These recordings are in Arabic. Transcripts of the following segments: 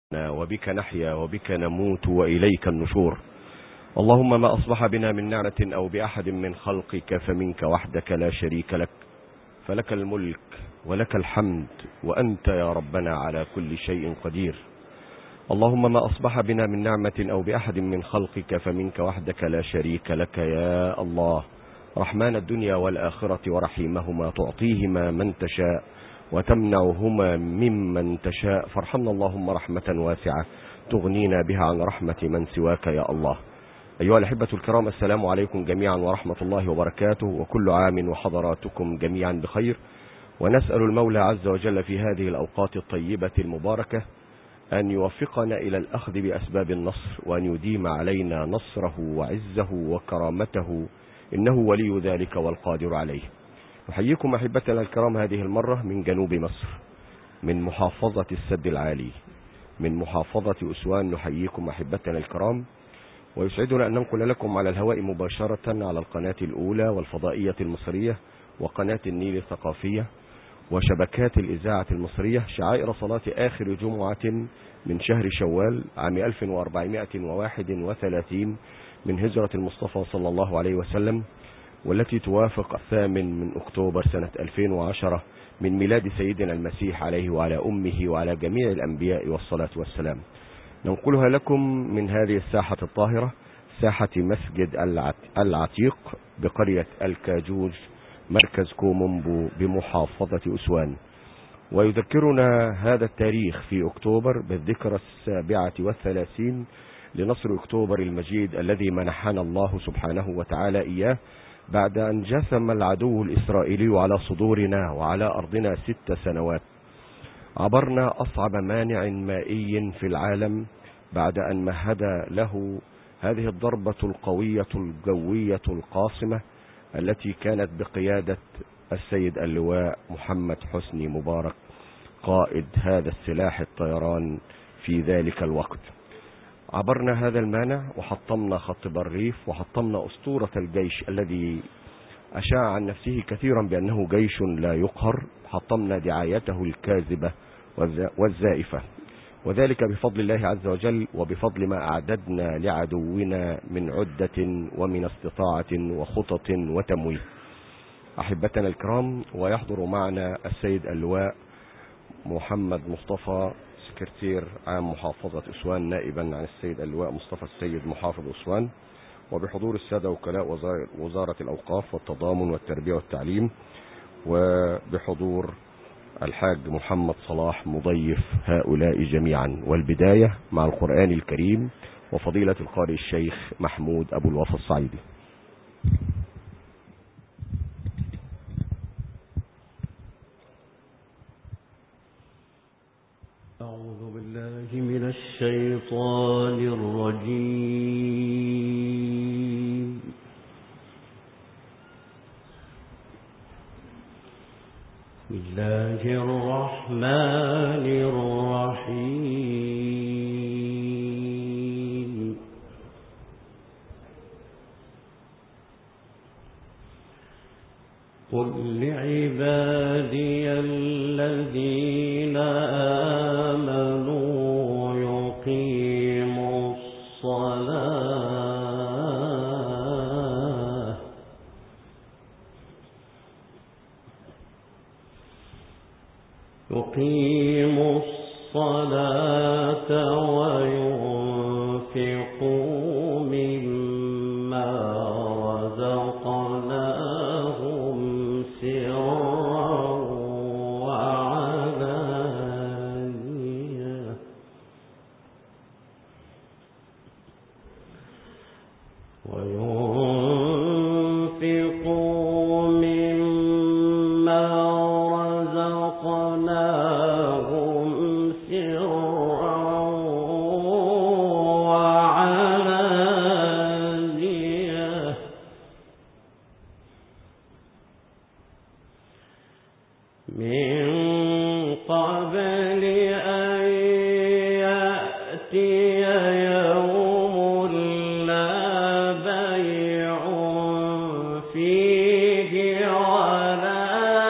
وبك نحيا وبك نموت وإليك النشور. اللهم ما أصبح بنا من نعمة أو بأحد من خلقك فمنك وحدك لا شريك لك، فلك الملك ولك الحمد وأنت يا ربنا على كل شيء قدير. اللهم ما أصبح بنا من نعمة أو بأحد من خلقك فمنك وحدك لا شريك لك يا الله، رحمن الدنيا والآخرة ورحيمهما، تعطيهما من تشاء وتمنعهما ممن تشاء، فارحمنا اللهم رحمة واسعة تغنينا بها عن رحمة من سواك يا الله. أيها الأحبة الكرام، السلام عليكم جميعا ورحمة الله وبركاته، وكل عام وحضراتكم جميعا بخير. ونسأل المولى عز وجل في هذه الأوقات الطيبة المباركة أن يوفقنا إلى الأخذ بأسباب النصر، وأن يديم علينا نصره وعزه وكرامته، إنه ولي ذلك والقادر عليه. نحييكم أحبتنا الكرام هذه المرة من جنوب مصر، من محافظة السد العالي، من محافظة أسوان. نحييكم أحبتنا الكرام، ويسعدنا أن ننقل لكم على الهواء مباشرة على القناة الأولى والفضائية المصرية وقناة النيل الثقافية وشبكات الإذاعة المصرية شعائر صلاة آخر جمعة من شهر شوال عام 1431 من هجرة المصطفى صلى الله عليه وسلم، والتي توافق 8 أكتوبر سنة 2010 من ميلاد سيدنا المسيح عليه وعلى أمه وعلى جميع الأنبياء والصلاة والسلام. ننقلها لكم من هذه الساحة الطاهرة، ساحة مسجد العتيق بقرية الكاجوج مركز كومومبو بمحافظة أسوان. ويذكرنا هذا التاريخ في أكتوبر بالذكرى 37 لنصر أكتوبر المجيد الذي منحنا الله سبحانه وتعالى إياه بعد أن جثم العدو الإسرائيلي على صدورنا وعلى أرضنا 6 سنوات. عبرنا أصعب مانع مائي في العالم بعد أن مهد له هذه الضربة القوية الجوية القاصمة التي كانت بقيادة السيد اللواء محمد حسني مبارك قائد هذا السلاح الطيران في ذلك الوقت. عبرنا هذا المانع وحطمنا خط بريف وحطمنا أسطورة الجيش الذي أشاع عن نفسه كثيرا بأنه جيش لا يقهر. حطمنا دعايته الكاذبة والزائفة، وذلك بفضل الله عز وجل وبفضل ما أعددنا لعدونا من عدة ومن استطاعة وخطط وتمويه. أحبتنا الكرام، ويحضر معنا السيد اللواء محمد مصطفى سكرتير عام محافظة أسوان نائبا عن السيد اللواء مصطفى السيد محافظ أسوان، وبحضور السادة وكلاء وزارة الأوقاف والتضامن والتربية والتعليم، وبحضور الحاج محمد صلاح مضيف هؤلاء جميعا. والبداية مع القرآن الكريم وفضيلة القارئ الشيخ محمود أبو الوفا الصعيدي. أعوذ بالله من الشيطان الرجيم. بسم الله الرحمن الرحيم. قل لعبادي الذين آمنوا يقيموا الصلاة وينفقوا مما رزقناهم سرا وعلانية من قبل أن يأتي يوم لا بيع فيه ولا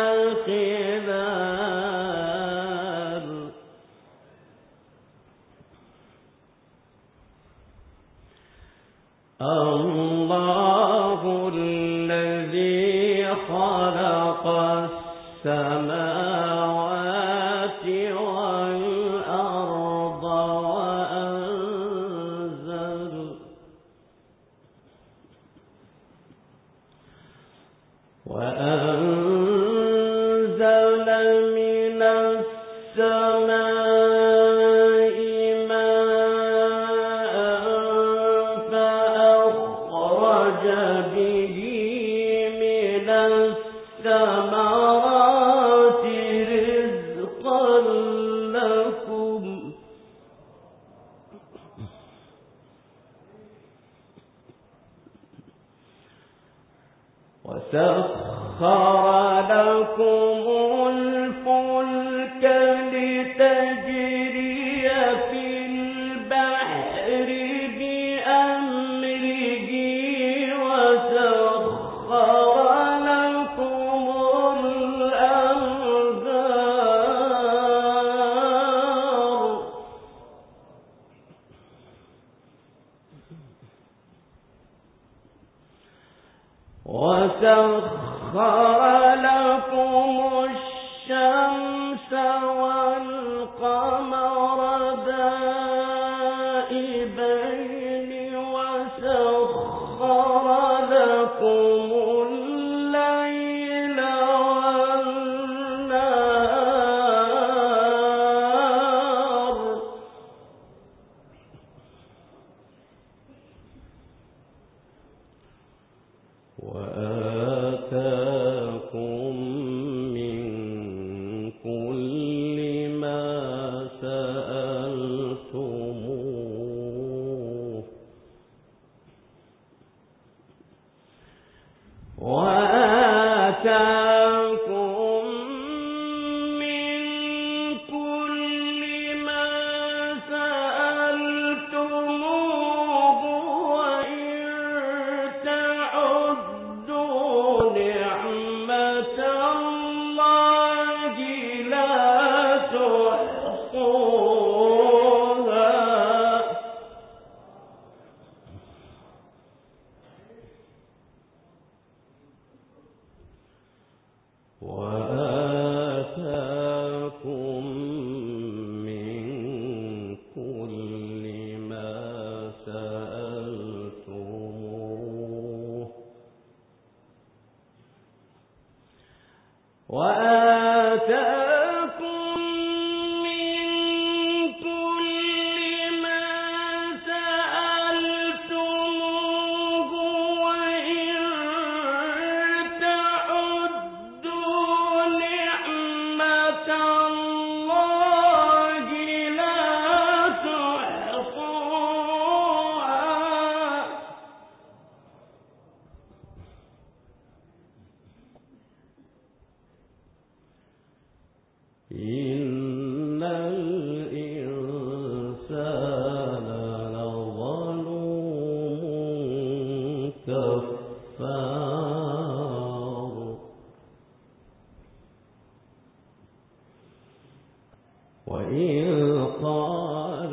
خلال خلق السماوات والأرض وأنزل من السماء ماء فأخرج به من الثمرات رزقا لكم وسخر لكم الفلك لتجري في البحر بأمره وسخر لكم الأنهار وسخر لكم الشمس والقمر دائبين وسخر لكم الليل والنهار وآتاكم من كل ما سألتموه وآتاكم من كل ما سألتموه وإن تعدوا نعمة الله لا تحصوها وآتاكم من كل ما سألتموه وآتاكم من كل ما سألتموه وإن تعدوا نعمة الله لا تحصوها إن الإنسان لظلوم كفار وإذ قال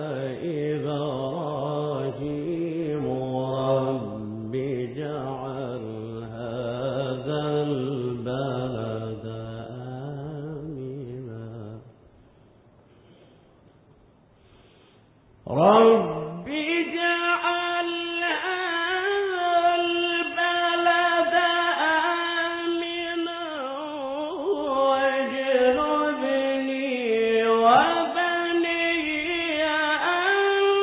إبراهيم رب اجعل هذا البلد رب اجعل هذا البلد آمنا واجنبني وبني أن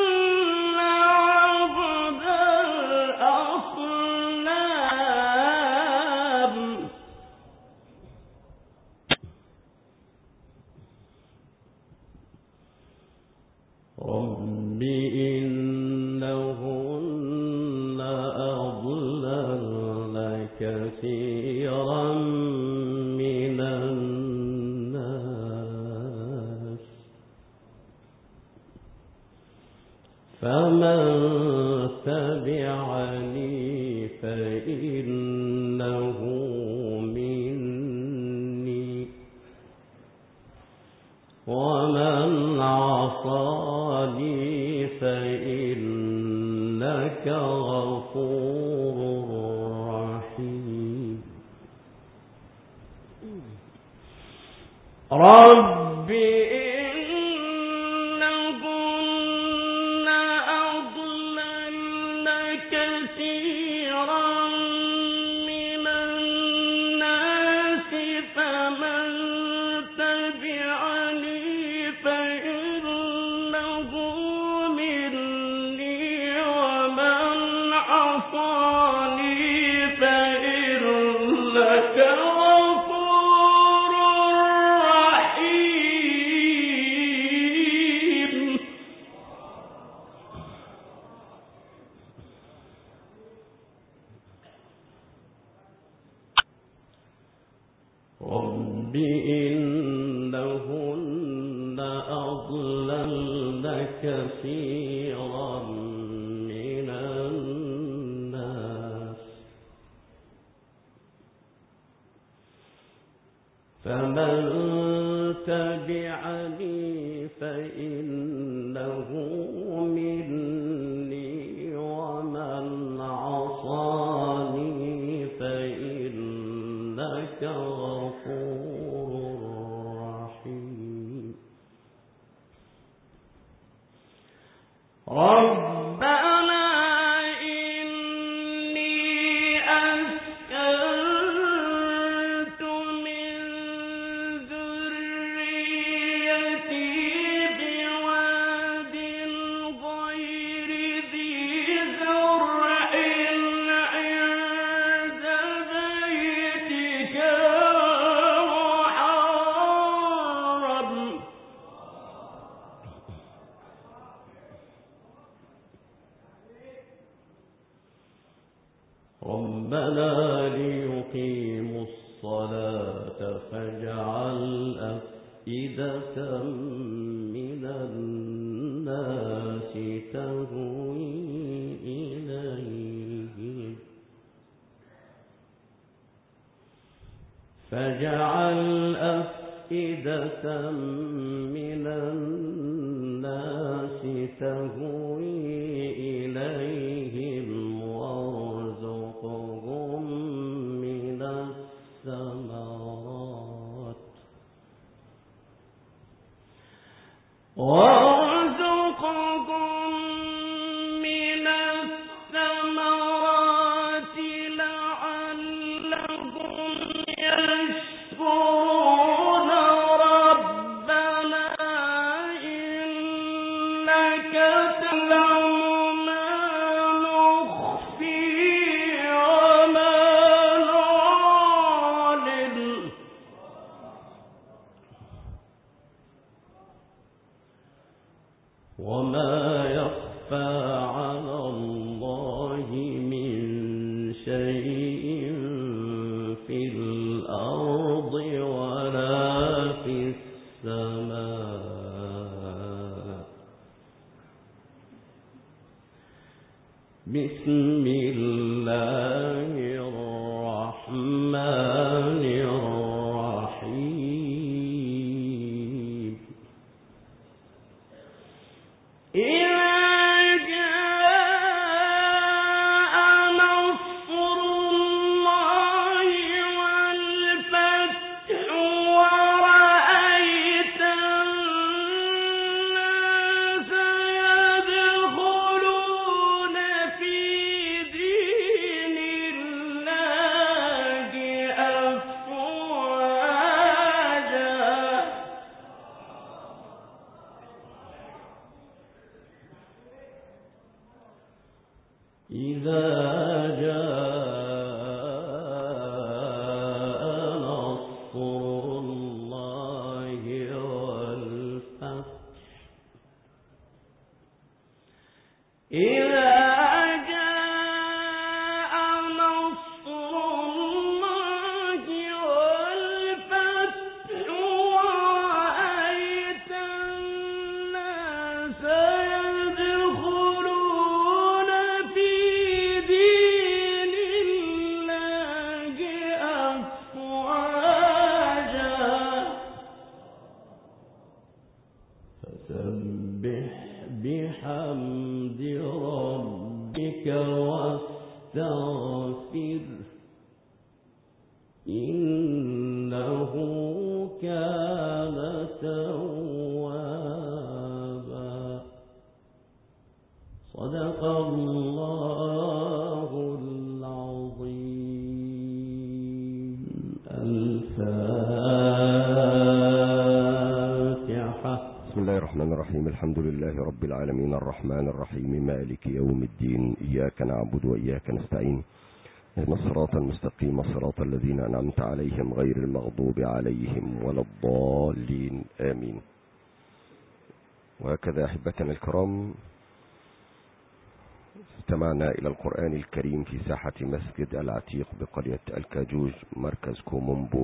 نعبد الأصنام رب إنهن أضللن كثيرا من الناس فمن تبعني فإنه مني ومن عصاني فإنك غفور رحيم رب إنهن أضللن كثيرا من الناس فمن تبعني فإنه مني ومن عصاني فإنك غفور رحيم ربنا إني أسكنت من ذريتي بواد غير ذي زرع عند بيتك المحرم ربنا ليقيموا الصلاة فاجعل أفئدة من الناس تهوي إليهم فاجعل أفئدة من الناس تهوي إليهم وارزقهم من الثمرات لعلهم يشكرون ربنا إنك تعلم ما نخفي وما نعلن وما يخفى على الله من شيء في الأرض ولا في السماء بسم الله الرحمن الرحيم إذا جاء نصر الله والفتح إذا جاء نصر الله والفتح ورأيت الناس يدخلون في دين الله أفواجا فسبح بحمد ربك واستغفره إنه كان الرحمن الرحيم. الحمد لله رب العالمين الرحمن الرحيم مالك يوم الدين. إياك نعبد وإياك نستعين. اهدنا الصراط المستقيم صراط الذين أنعمت عليهم غير المغضوب عليهم ولا الضالين آمين. وهكذا أحبتنا الكرام استمعنا إلى القرآن الكريم في ساحة مسجد العتيق بقرية الكاجوج مركز كومومبو